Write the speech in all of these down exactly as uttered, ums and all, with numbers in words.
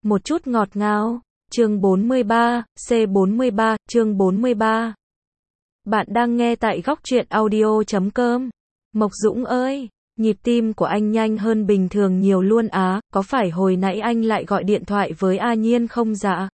một chút ngọt ngào. Chương bốn mươi ba, C bốn mươi ba, chương bốn mươi ba. Bạn đang nghe tại góc truyện audio chấm com. Mộc Dũng ơi, nhịp tim của anh nhanh hơn bình thường nhiều luôn á, có phải hồi nãy anh lại gọi điện thoại với A Nhiên không dạ?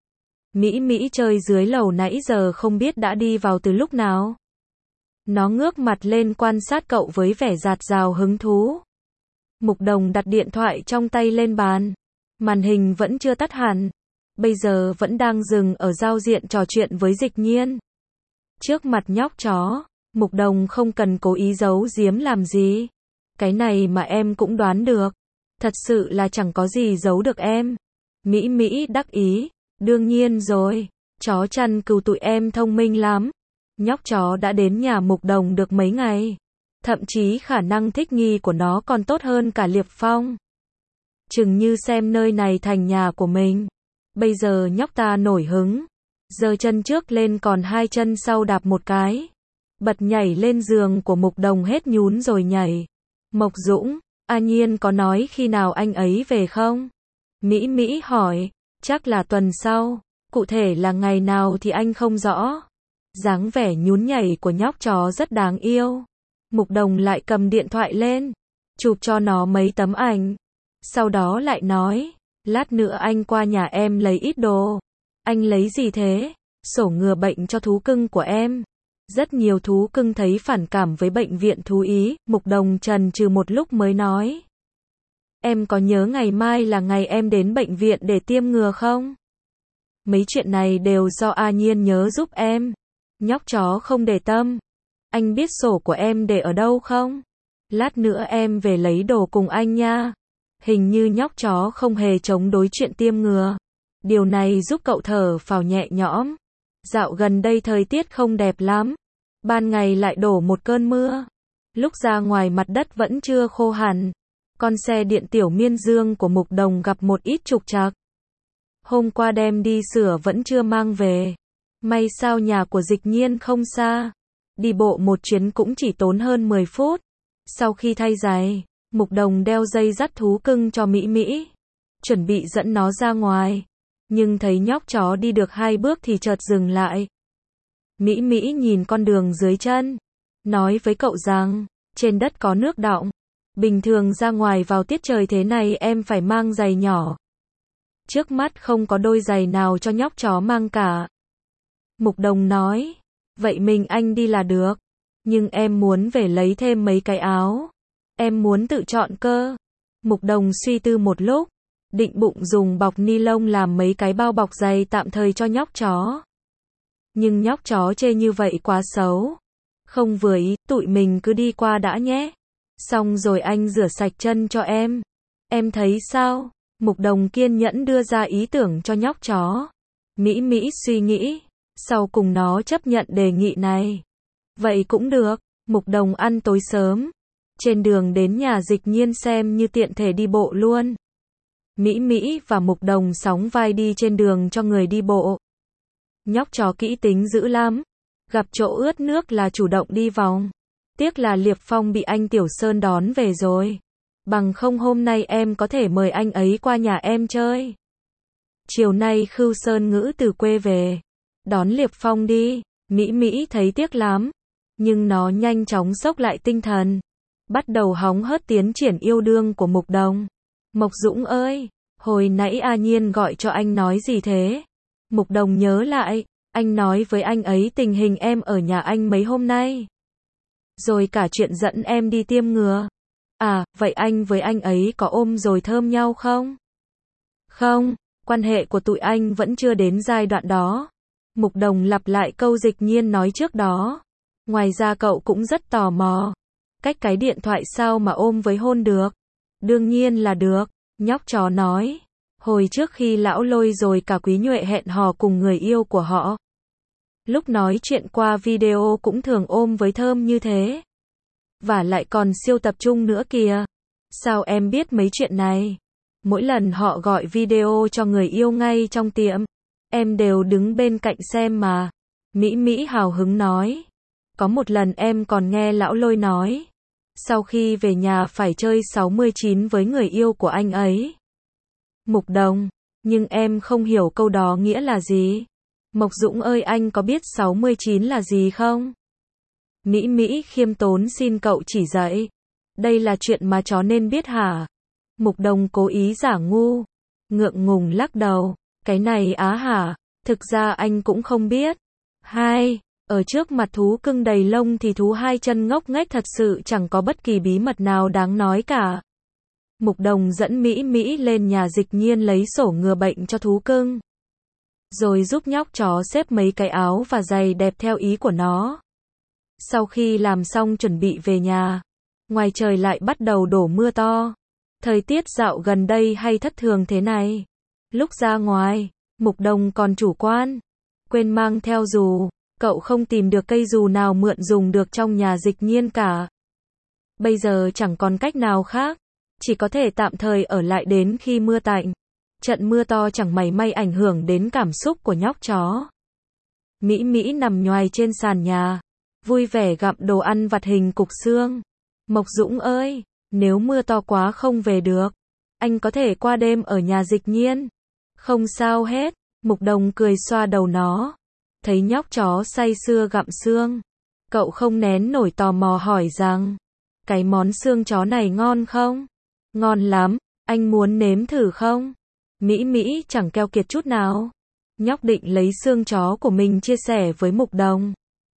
Mỹ Mỹ chơi dưới lầu nãy giờ không biết đã đi vào từ lúc nào. Nó ngước mặt lên quan sát cậu với vẻ dạt dào hứng thú. Mục Đồng đặt điện thoại trong tay lên bàn. Màn hình vẫn chưa tắt hẳn. Bây giờ vẫn đang dừng ở giao diện trò chuyện với Dịch Nhiên. Trước mặt nhóc chó, Mục Đồng không cần cố ý giấu giếm làm gì. Cái này mà em cũng đoán được. Thật sự là chẳng có gì giấu được em. Mỹ Mỹ đắc ý. Đương nhiên rồi. Chó chăn cừu tụi em thông minh lắm. Nhóc chó đã đến nhà Mục Đồng được mấy ngày. Thậm chí khả năng thích nghi của nó còn tốt hơn cả Liệp Phong. Chừng như xem nơi này thành nhà của mình. Bây giờ nhóc ta nổi hứng. Giơ chân trước lên còn hai chân sau đạp một cái. Bật nhảy lên giường của Mục Đồng hết nhún rồi nhảy. Mộc Dũng, A Nhiên có nói khi nào anh ấy về không? Mỹ Mỹ hỏi. Chắc là tuần sau. Cụ thể là ngày nào thì anh không rõ. Dáng vẻ nhún nhảy của nhóc chó rất đáng yêu. Mục Đồng lại cầm điện thoại lên. Chụp cho nó mấy tấm ảnh. Sau đó lại nói. Lát nữa anh qua nhà em lấy ít đồ. Anh lấy gì thế? Sổ ngừa bệnh cho thú cưng của em. Rất nhiều thú cưng thấy phản cảm với bệnh viện thú y. Mục Đồng chần chừ một lúc mới nói. Em có nhớ ngày mai là ngày em đến bệnh viện để tiêm ngừa không? Mấy chuyện này đều do A Nhiên nhớ giúp em. Nhóc chó không để tâm. Anh biết sổ của em để ở đâu không? Lát nữa em về lấy đồ cùng anh nha. Hình như nhóc chó không hề chống đối chuyện tiêm ngừa. Điều này giúp cậu thở phào nhẹ nhõm. Dạo gần đây thời tiết không đẹp lắm. Ban ngày lại đổ một cơn mưa. Lúc ra ngoài mặt đất vẫn chưa khô hẳn. Con xe điện tiểu Miên Dương của Mục Đồng gặp một ít trục trặc. Hôm qua đem đi sửa vẫn chưa mang về. May sao nhà của Dịch Nhiên không xa. Đi bộ một chuyến cũng chỉ tốn hơn mười phút. Sau khi thay giày, Mục Đồng đeo dây dắt thú cưng cho Mỹ Mỹ. Chuẩn bị dẫn nó ra ngoài. Nhưng thấy nhóc chó đi được hai bước thì chợt dừng lại. Mỹ Mỹ nhìn con đường dưới chân. Nói với cậu rằng, trên đất có nước đọng. Bình thường ra ngoài vào tiết trời thế này em phải mang giày nhỏ. Trước mắt không có đôi giày nào cho nhóc chó mang cả. Mục Đồng nói, vậy mình anh đi là được. Nhưng em muốn về lấy thêm mấy cái áo. Em muốn tự chọn cơ. Mục Đồng suy tư một lúc. Định bụng dùng bọc ni lông làm mấy cái bao bọc giày tạm thời cho nhóc chó. Nhưng nhóc chó chê như vậy quá xấu. Không vừa ý, tụi mình cứ đi qua đã nhé. Xong rồi anh rửa sạch chân cho em. Em thấy sao? Mục Đồng kiên nhẫn đưa ra ý tưởng cho nhóc chó. Mỹ Mỹ suy nghĩ. Sau cùng nó chấp nhận đề nghị này. Vậy cũng được. Mục Đồng ăn tối sớm. Trên đường đến nhà Dịch Nhiên xem như tiện thể đi bộ luôn. Mỹ Mỹ và Mục Đồng sóng vai đi trên đường cho người đi bộ. Nhóc chó kỹ tính dữ lắm. Gặp chỗ ướt nước là chủ động đi vòng. Tiếc là Liệp Phong bị anh Tiểu Sơn đón về rồi. Bằng không hôm nay em có thể mời anh ấy qua nhà em chơi. Chiều nay Khưu Sơn Ngữ từ quê về. Đón Liệp Phong đi. Mỹ Mỹ thấy tiếc lắm. Nhưng nó nhanh chóng xốc lại tinh thần. Bắt đầu hóng hớt tiến triển yêu đương của Mục Đồng. Mộc Dũng ơi, hồi nãy A Nhiên gọi cho anh nói gì thế? Mục Đồng nhớ lại, anh nói với anh ấy tình hình em ở nhà anh mấy hôm nay. Rồi cả chuyện dẫn em đi tiêm ngừa. À, vậy anh với anh ấy có ôm rồi thơm nhau không? Không, quan hệ của tụi anh vẫn chưa đến giai đoạn đó. Mục Đồng lặp lại câu Dịch Nhiên nói trước đó. Ngoài ra cậu cũng rất tò mò. Cách cái điện thoại sao mà ôm với hôn được? Đương nhiên là được, nhóc chó nói. Hồi trước khi lão Lôi rồi cả Quý Nhuệ hẹn hò cùng người yêu của họ. Lúc nói chuyện qua video cũng thường ôm với thơm như thế. Và lại còn siêu tập trung nữa kìa. Sao em biết mấy chuyện này? Mỗi lần họ gọi video cho người yêu ngay trong tiệm. Em đều đứng bên cạnh xem mà. Mỹ Mỹ hào hứng nói. Có một lần em còn nghe lão Lôi nói. Sau khi về nhà phải chơi sáu mươi chín với người yêu của anh ấy. Mục Đồng, Nhưng em không hiểu câu đó nghĩa là gì. Mộc Dũng ơi, anh có biết sáu mươi chín là gì không? Mỹ Mỹ khiêm tốn xin cậu chỉ dạy. Đây là chuyện mà chó nên biết hả? Mục Đồng cố ý giả ngu, ngượng ngùng lắc đầu. Cái này á hả? Thực ra anh cũng không biết. Hai, ở trước mặt thú cưng đầy lông thì thú hai chân ngốc nghếch thật sự chẳng có bất kỳ bí mật nào đáng nói cả. Mục Đồng dẫn Mỹ Mỹ lên nhà dịch nhiên lấy sổ ngừa bệnh cho thú cưng. Rồi giúp nhóc chó xếp mấy cái áo và giày đẹp theo ý của nó. Sau khi làm xong chuẩn bị về nhà, ngoài trời lại bắt đầu đổ mưa to. Thời tiết dạo gần đây hay thất thường thế này. Lúc ra ngoài, Mục Đồng còn chủ quan, quên mang theo dù. Cậu không tìm được cây dù nào mượn dùng được trong nhà dịch nhiên cả. Bây giờ chẳng còn cách nào khác, chỉ có thể tạm thời ở lại đến khi mưa tạnh. Trận mưa to chẳng mảy may ảnh hưởng đến cảm xúc của nhóc chó. Mỹ Mỹ nằm nhoài trên sàn nhà, vui vẻ gặm đồ ăn vặt hình cục xương. Mộc Dũng ơi, nếu mưa to quá không về được, anh có thể qua đêm ở nhà dịch nhiên. Không sao hết, Mục Đồng cười xoa đầu nó. Thấy nhóc chó say sưa gặm xương, cậu không nén nổi tò mò hỏi rằng, cái món xương chó này ngon không? Ngon lắm, anh muốn nếm thử không? Mỹ Mỹ chẳng keo kiệt chút nào. Nhóc định lấy xương chó của mình chia sẻ với Mục Đồng.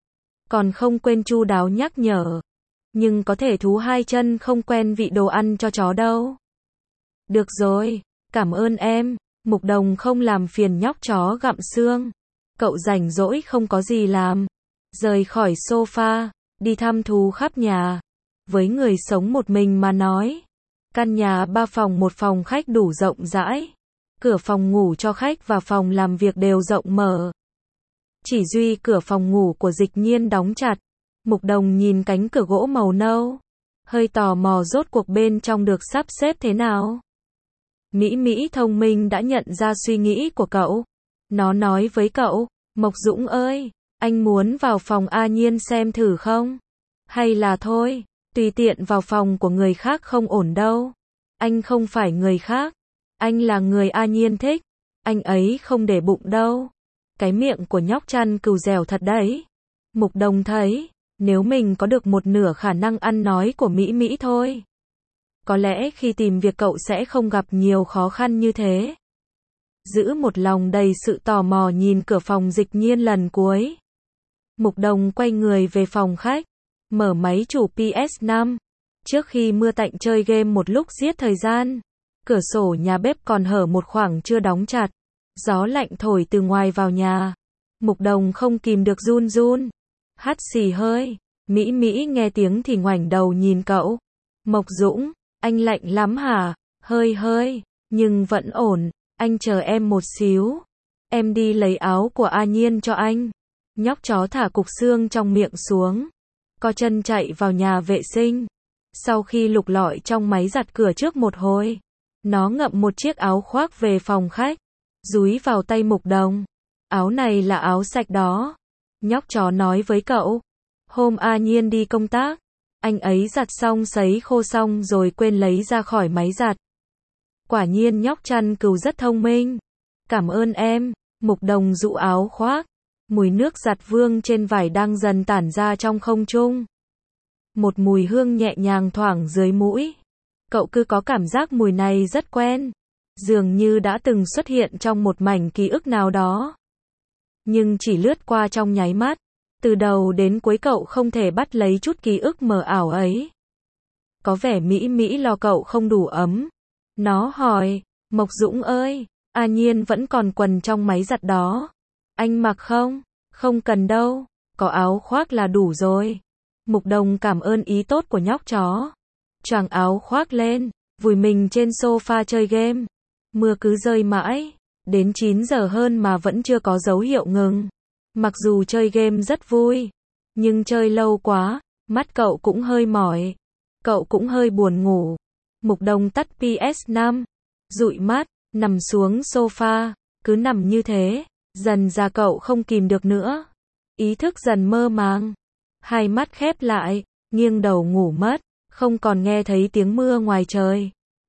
Còn không quên chu đáo nhắc nhở. Nhưng có thể thú hai chân không quen vị đồ ăn cho chó đâu. Được rồi, cảm ơn em. Mục Đồng không làm phiền nhóc chó gặm xương. Cậu rảnh rỗi không có gì làm. Rời khỏi sofa, đi thăm thú khắp nhà. Với người sống một mình mà nói, căn nhà ba phòng một phòng khách đủ rộng rãi. Cửa phòng ngủ cho khách và phòng làm việc đều rộng mở. Chỉ duy cửa phòng ngủ của dịch nhiên đóng chặt. Mục Đồng nhìn cánh cửa gỗ màu nâu, hơi tò mò rốt cuộc bên trong được sắp xếp thế nào. Mỹ Mỹ thông minh đã nhận ra suy nghĩ của cậu. Nó nói với cậu, Mộc Dũng ơi, anh muốn vào phòng A Nhiên xem thử không? Hay là thôi, tùy tiện vào phòng của người khác không ổn đâu. Anh không phải người khác, anh là người A Nhiên thích. Anh ấy không để bụng đâu. Cái miệng của nhóc chăn cừu dẻo thật đấy. Mục Đồng thấy, nếu mình có được một nửa khả năng ăn nói của Mỹ Mỹ thôi, có lẽ khi tìm việc cậu sẽ không gặp nhiều khó khăn như thế. Giữ một lòng đầy sự tò mò nhìn cửa phòng dịch nhiên lần cuối. Mục Đồng quay người về phòng khách, mở máy chủ P S năm. Trước khi mưa tạnh chơi game một lúc giết thời gian. Cửa sổ nhà bếp còn hở một khoảng chưa đóng chặt. Gió lạnh thổi từ ngoài vào nhà. Mục Đồng không kìm được run run. Hắt xì hơi. Mỹ Mỹ nghe tiếng thì ngoảnh đầu nhìn cậu. Mộc Dũng, anh lạnh lắm hả? Hơi hơi, nhưng vẫn ổn. Anh chờ em một xíu. Em đi lấy áo của A Nhiên cho anh. Nhóc chó thả cục xương trong miệng xuống. Co chân chạy vào nhà vệ sinh. Sau khi lục lọi trong máy giặt cửa trước một hồi, nó ngậm một chiếc áo khoác về phòng khách, dúi vào tay Mục Đồng. Áo này là áo sạch đó. Nhóc chó nói với cậu. Hôm A Nhiên đi công tác, anh ấy giặt xong sấy khô xong rồi quên lấy ra khỏi máy giặt. Quả nhiên nhóc chăn cừu rất thông minh. Cảm ơn em. Mục Đồng dụ áo khoác. Mùi nước giặt vương trên vải đang dần tản ra trong không trung. Một mùi hương nhẹ nhàng thoảng dưới mũi. Cậu cứ có cảm giác mùi này rất quen. Dường như đã từng xuất hiện trong một mảnh ký ức nào đó. Nhưng chỉ lướt qua trong nháy mắt. Từ đầu đến cuối cậu không thể bắt lấy chút ký ức mờ ảo ấy. Có vẻ Mỹ Mỹ lo cậu không đủ ấm. Nó hỏi, Mộc Dũng ơi, A Nhiên vẫn còn quần trong máy giặt đó. Anh mặc không? Không cần đâu, có áo khoác là đủ rồi. Mục Đồng cảm ơn ý tốt của nhóc chó. Choàng áo khoác lên, vùi mình trên sofa chơi game. Mưa cứ rơi mãi, đến chín giờ hơn mà vẫn chưa có dấu hiệu ngừng. Mặc dù chơi game rất vui, nhưng chơi lâu quá, mắt cậu cũng hơi mỏi. Cậu cũng hơi buồn ngủ. Mục Đồng tắt P S năm, dụi mắt, nằm xuống sofa, cứ nằm như thế, dần ra cậu không kìm được nữa. Ý thức dần mơ màng, hai mắt khép lại, nghiêng đầu ngủ mất, không còn nghe thấy tiếng mưa ngoài trời.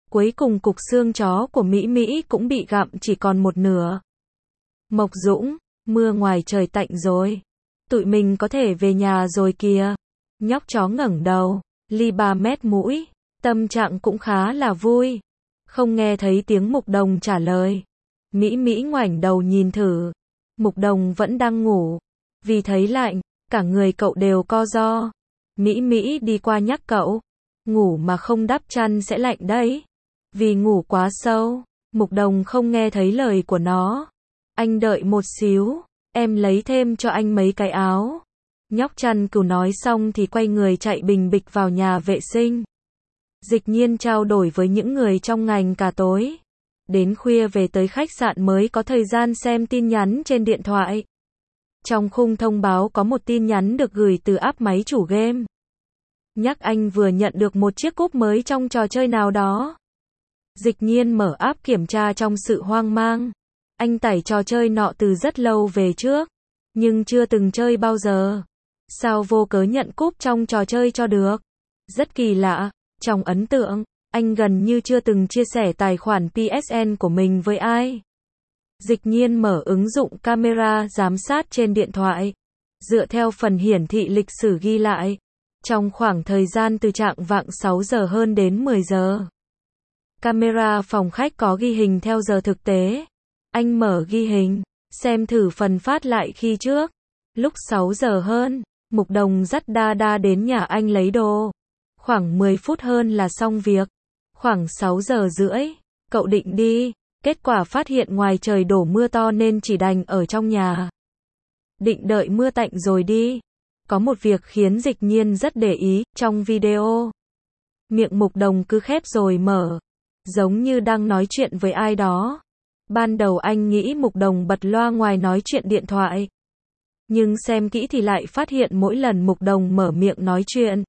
Cuối cùng cục xương chó của Mỹ Mỹ cũng bị gặm chỉ còn một nửa. Mộc Dũng, mưa ngoài trời tạnh rồi. Tụi mình có thể về nhà rồi kìa. Nhóc chó ngẩng đầu, li ba mét mũi, tâm trạng cũng khá là vui. Không nghe thấy tiếng Mục Đồng trả lời. Mỹ Mỹ ngoảnh đầu nhìn thử. Mục Đồng vẫn đang ngủ. Vì thấy lạnh, cả người cậu đều co ro. Mỹ Mỹ đi qua nhắc cậu. Ngủ mà không đắp chăn sẽ lạnh đấy. Vì ngủ quá sâu, Mục Đồng không nghe thấy lời của nó. Anh đợi một xíu, em lấy thêm cho anh mấy cái áo. Nhóc chăn cừu nói xong thì quay người chạy bình bịch vào nhà vệ sinh. Dịch Nhiên trao đổi với những người trong ngành cả tối. Đến khuya về tới khách sạn mới có thời gian xem tin nhắn trên điện thoại. Trong khung thông báo có một tin nhắn được gửi từ app máy chủ game. Nhắc anh vừa nhận được một chiếc cúp mới trong trò chơi nào đó. Dịch Nhiên mở app kiểm tra trong sự hoang mang. Anh tải trò chơi nọ từ rất lâu về trước, nhưng chưa từng chơi bao giờ. Sao vô cớ nhận cúp trong trò chơi cho được? Rất kỳ lạ. Trong ấn tượng, anh gần như chưa từng chia sẻ tài khoản pê ét en của mình với ai. Dịch Nhiên mở ứng dụng camera giám sát trên điện thoại. Dựa theo phần hiển thị lịch sử ghi lại, trong khoảng thời gian từ chạng vạng sáu giờ hơn đến mười giờ. Camera phòng khách có ghi hình theo giờ thực tế. Anh mở ghi hình, xem thử phần phát lại khi trước. Lúc sáu giờ hơn, Mục Đồng dắt Đa Đa đến nhà anh lấy đồ. Khoảng mười phút hơn là xong việc. Khoảng sáu giờ rưỡi, cậu định đi. Kết quả phát hiện ngoài trời đổ mưa to nên chỉ đành ở trong nhà. Định đợi mưa tạnh rồi đi. Có một việc khiến Dịch Nhiên rất để ý, trong video. Miệng Mục Đồng cứ khép rồi mở. Giống như đang nói chuyện với ai đó. Ban đầu anh nghĩ Mục Đồng bật loa ngoài nói chuyện điện thoại. Nhưng xem kỹ thì lại phát hiện mỗi lần Mục Đồng mở miệng nói chuyện,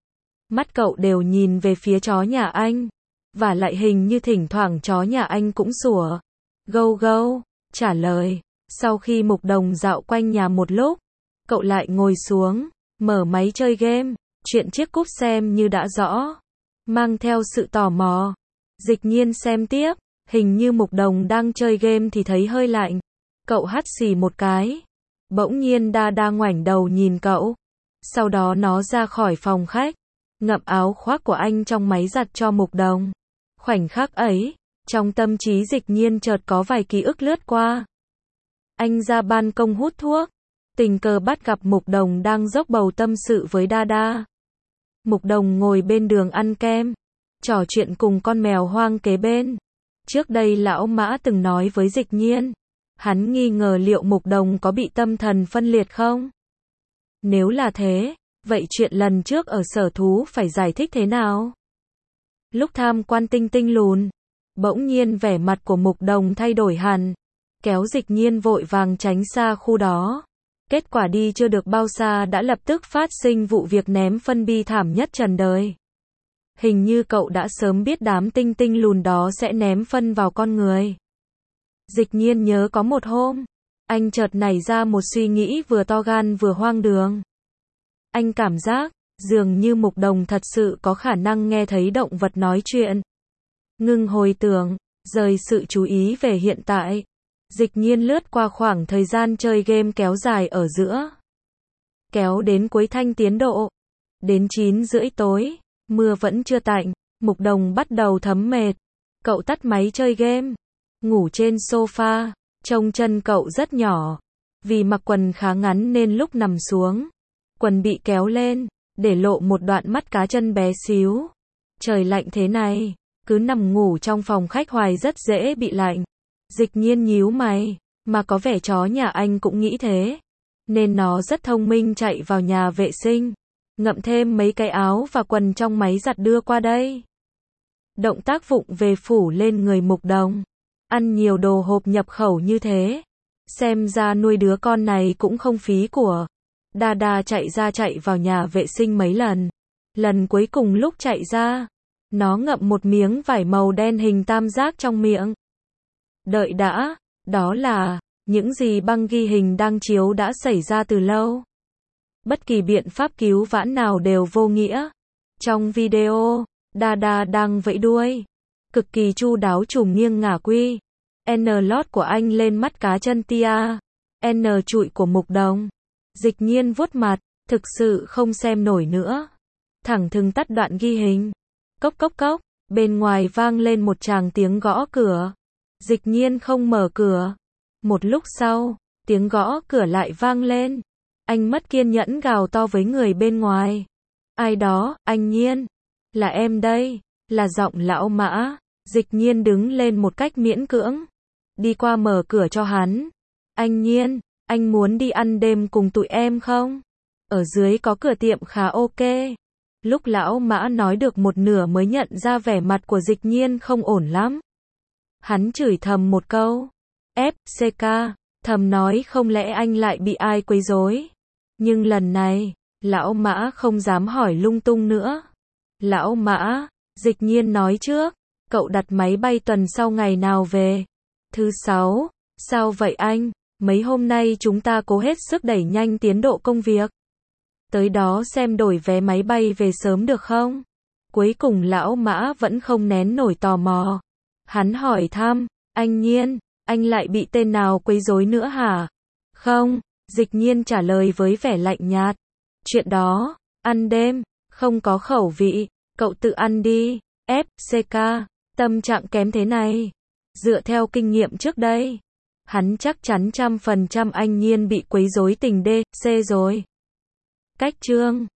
mắt cậu đều nhìn về phía chó nhà anh. Và lại hình như thỉnh thoảng chó nhà anh cũng sủa. Gâu gâu, trả lời. Sau khi Mục Đồng dạo quanh nhà một lúc, cậu lại ngồi xuống, mở máy chơi game. Chuyện chiếc cúp xem như đã rõ. Mang theo sự tò mò, Dịch Nhiên xem tiếp. Hình như Mục Đồng đang chơi game thì thấy hơi lạnh. Cậu hắt xì một cái. Bỗng nhiên Đa Đa ngoảnh đầu nhìn cậu. Sau đó nó ra khỏi phòng khách, ngậm áo khoác của anh trong máy giặt cho Mục Đồng. Khoảnh khắc ấy, trong tâm trí Dịch Nhiên chợt có vài ký ức lướt qua. Anh ra ban công hút thuốc, tình cờ bắt gặp Mục Đồng đang dốc bầu tâm sự với Đa Đa. Mục Đồng ngồi bên đường ăn kem, trò chuyện cùng con mèo hoang kế bên. Trước đây lão Mã từng nói với Dịch Nhiên, hắn nghi ngờ liệu Mục Đồng có bị tâm thần phân liệt không? Nếu là thế, vậy chuyện lần trước ở sở thú phải giải thích thế nào? Lúc tham quan Tinh Tinh Lùn, bỗng nhiên vẻ mặt của Mục Đồng thay đổi hẳn, kéo Dịch Nhiên vội vàng tránh xa khu đó. Kết quả đi chưa được bao xa đã lập tức phát sinh vụ việc ném phân bi thảm nhất trần đời. Hình như cậu đã sớm biết đám tinh tinh lùn đó sẽ ném phân vào con người. Dịch Nhiên nhớ có một hôm, anh chợt nảy ra một suy nghĩ vừa to gan vừa hoang đường. Anh cảm giác, dường như Mục Đồng thật sự có khả năng nghe thấy động vật nói chuyện. Ngưng hồi tưởng, rời sự chú ý về hiện tại. Dịch Nhiên lướt qua khoảng thời gian chơi game kéo dài ở giữa. Kéo đến cuối thanh tiến độ. Đến chín rưỡi tối, mưa vẫn chưa tạnh, Mục Đồng bắt đầu thấm mệt. Cậu tắt máy chơi game, ngủ trên sofa, trông chân cậu rất nhỏ. Vì mặc quần khá ngắn nên lúc nằm xuống, quần bị kéo lên, để lộ một đoạn mắt cá chân bé xíu. Trời lạnh thế này, cứ nằm ngủ trong phòng khách hoài rất dễ bị lạnh. Dịch Nhiên nhíu mày, mà có vẻ chó nhà anh cũng nghĩ thế. Nên nó rất thông minh chạy vào nhà vệ sinh, ngậm thêm mấy cái áo và quần trong máy giặt đưa qua đây. Động tác vụng về phủ lên người Mục Đồng. Ăn nhiều đồ hộp nhập khẩu như thế, xem ra nuôi đứa con này cũng không phí của. Đa Đa chạy ra chạy vào nhà vệ sinh mấy lần. Lần cuối cùng lúc chạy ra, nó ngậm một miếng vải màu đen hình tam giác trong miệng. Đợi đã, đó là những gì băng ghi hình đang chiếu đã xảy ra từ lâu. Bất kỳ biện pháp cứu vãn nào đều vô nghĩa. Trong video, Đa Đa đang vẫy đuôi. cực kỳ chu đáo trùm nghiêng ngả quy. N lót của anh lên mắt cá chân tia. N trụi của mục đồng. Dịch nhiên vuốt mặt, thực sự không xem nổi nữa. Thẳng thừng tắt đoạn ghi hình. Cốc cốc cốc, bên ngoài vang lên một tràng tiếng gõ cửa. Dịch nhiên không mở cửa. Một lúc sau, tiếng gõ cửa lại vang lên. Anh mất kiên nhẫn gào to với người bên ngoài. Ai đó, anh Nhiên. Là em đây. Là giọng lão Mã. Dịch nhiên đứng lên một cách miễn cưỡng. Đi qua mở cửa cho hắn. Anh Nhiên, anh muốn đi ăn đêm cùng tụi em không? Ở dưới có cửa tiệm khá ok. Lúc lão Mã nói được một nửa mới nhận ra vẻ mặt của Dịch nhiên không ổn lắm. Hắn chửi thầm một câu. ép xê ca, thầm nói không lẽ anh lại bị ai quấy rối. Nhưng lần này, lão Mã không dám hỏi lung tung nữa. Lão Mã, Dịch nhiên nói trước, cậu đặt máy bay tuần sau ngày nào về? Thứ sáu. Sao vậy anh? Mấy hôm nay chúng ta cố hết sức đẩy nhanh tiến độ công việc. Tới đó xem đổi vé máy bay về sớm được không? Cuối cùng lão Mã vẫn không nén nổi tò mò. Hắn hỏi thăm, anh Nhiên, anh lại bị tên nào quấy rối nữa hả? Không, Dịch nhiên trả lời với vẻ lạnh nhạt. Chuyện đó, ăn đêm, không có khẩu vị, cậu tự ăn đi. ép xê ca, tâm trạng kém thế này. Dựa theo kinh nghiệm trước đây, hắn chắc chắn trăm phần trăm anh Nhiên bị quấy rối tình đê xê rồi. Cách chương